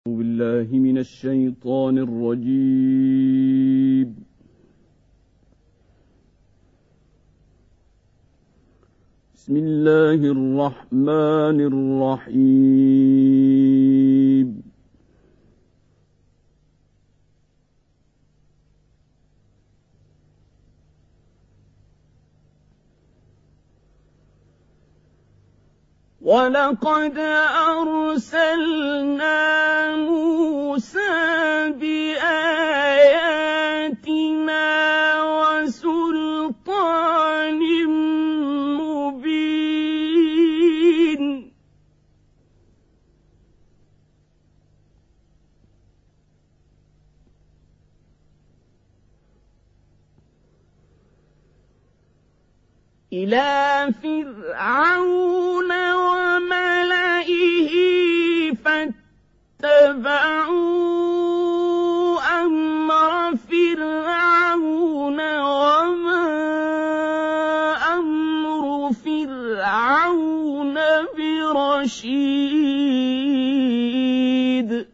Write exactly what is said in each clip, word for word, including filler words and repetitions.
بالله من الشيطان الرجيم. بسم الله الرحمن الرحيم. ولقد أرسلنا موسى بآياتنا وسلطان مبين إلى فرعون وملئه فاتبعوا أمر فرعون وما أمر فرعون برشيد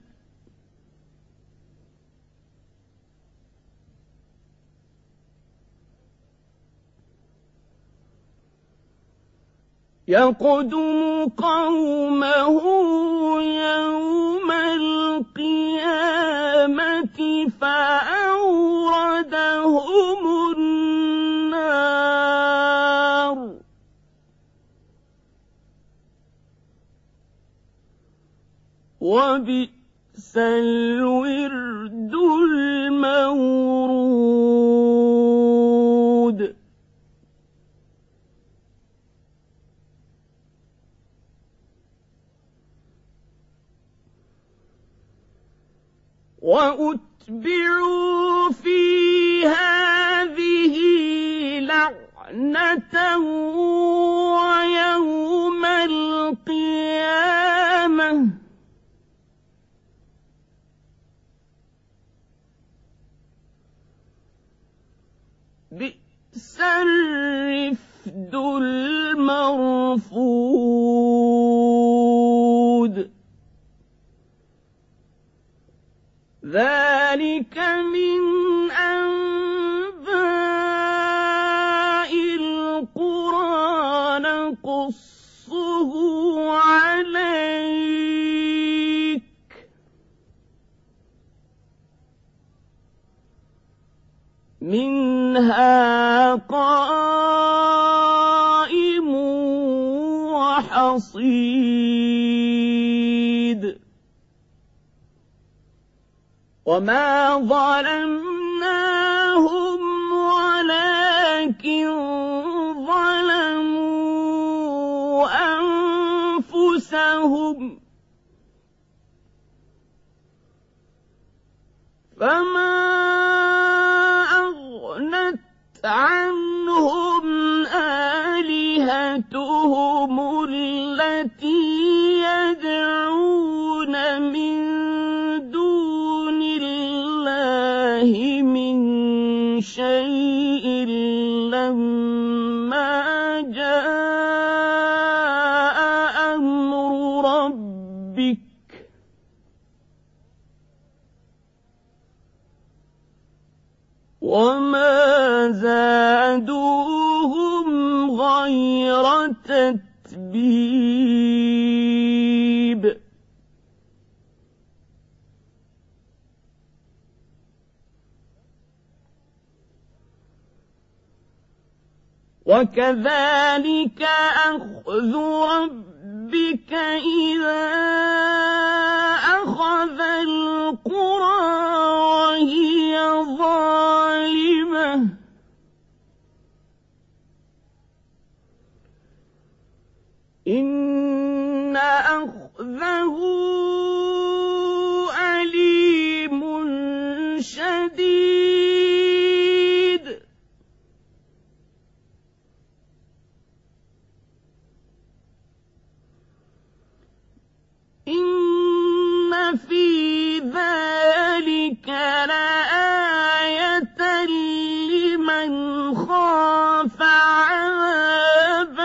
يقدم قومه يوم القيامة فأوردهم النار وبئس الورد المورود وأتبعوا في هذه لعنة ويوم القيامة بئس الرفد المرفود ذلك من أنباء القرى نقصه عليك منها قائم وحصيد وما ظلمناهم ولكن ظلموا أنفسهم فما أغنت عنهم آلهتهم التي يدعون من من شيء لما جاء أمر ربك وما زادوهم غير تتبيب وكذلك أخذ ربك إذا أخذ القرى وهي ظالمة إن أخذه أليم شديد إن في ذلك لآية لمن خاف عذاب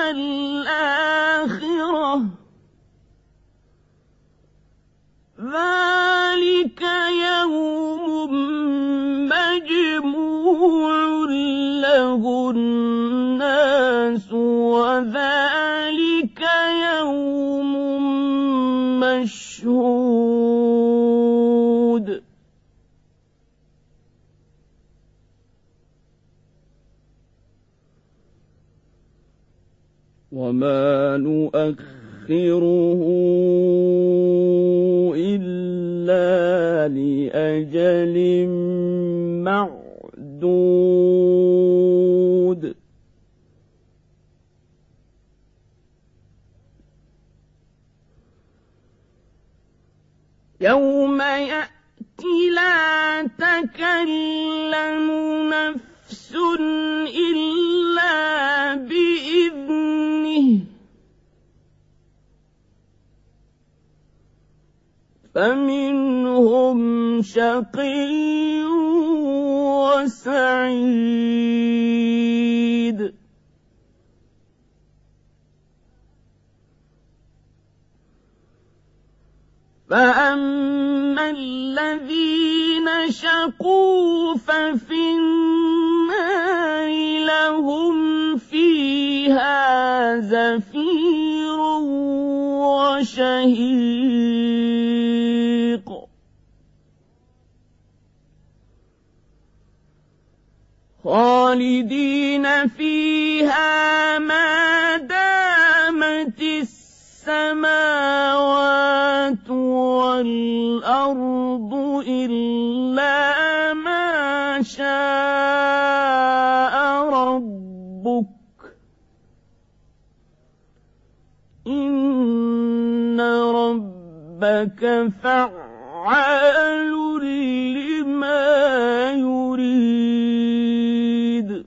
الآخرة ذلك وما نؤخره إلا لأجل معدود يوم يأتي لا تكلم نفس إلا بإذنه فمنهم شقي وسعيد فأما الذين شقوا ففي النار لهم فيها زفير وشهيق خالدين فيها ما دامت السماوات والأرض إلا ما شاء ربك إن ربك فعال لما يريد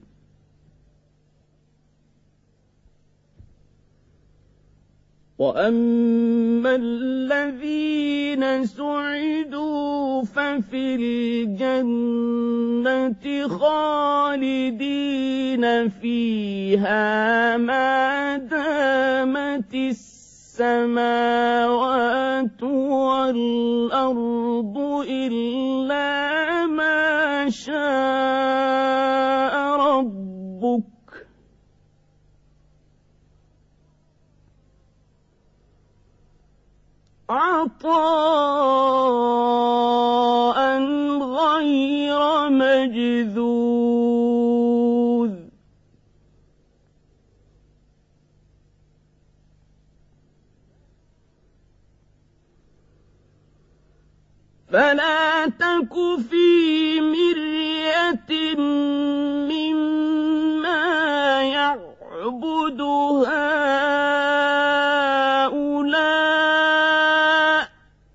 وأما الذين سعدوا ففي الجنة خالدين فيها ما دامت السماوات والأرض إلا ما شاء ربك عطاء غير مجذوذ فلا تك في مرية مما يعبد هؤلاء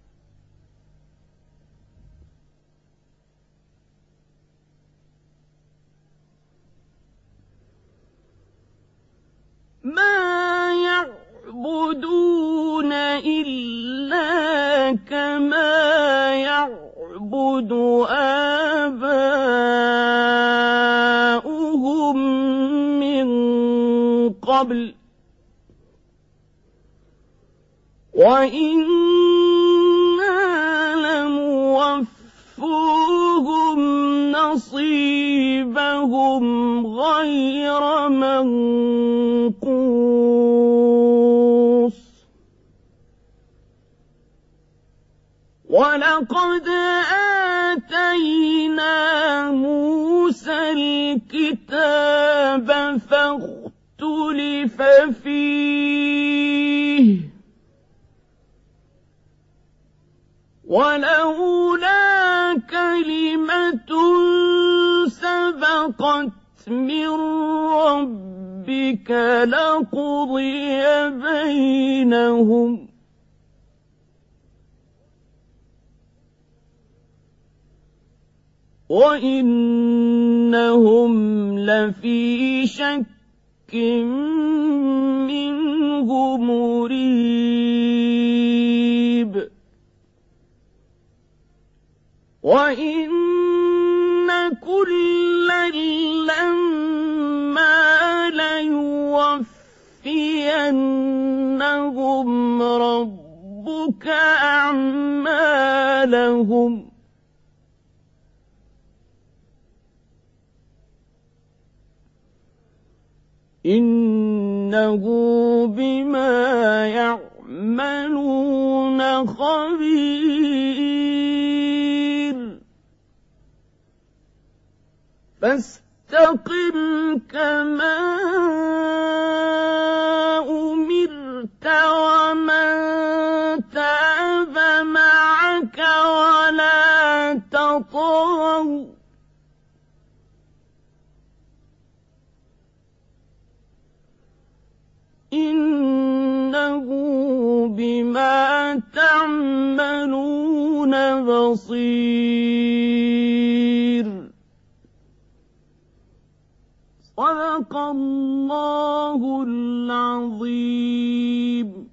ما يعبدون إلا كما يعبد آباؤهم من قبل وإنا لموفوهم نصيبهم غير منقوص ولقد آتينا موسى الكتاب فاختلف فيه ولولا كلمة سبقت من ربك لقضي بينهم وإنهم لفي شك منه مريب وإن كلا لما ليوفينهم ربك أعمالهم إنه بما يعملون خبير فاستقم كما تطغوا إنه بما تعملون بصير. صدق الله العظيم.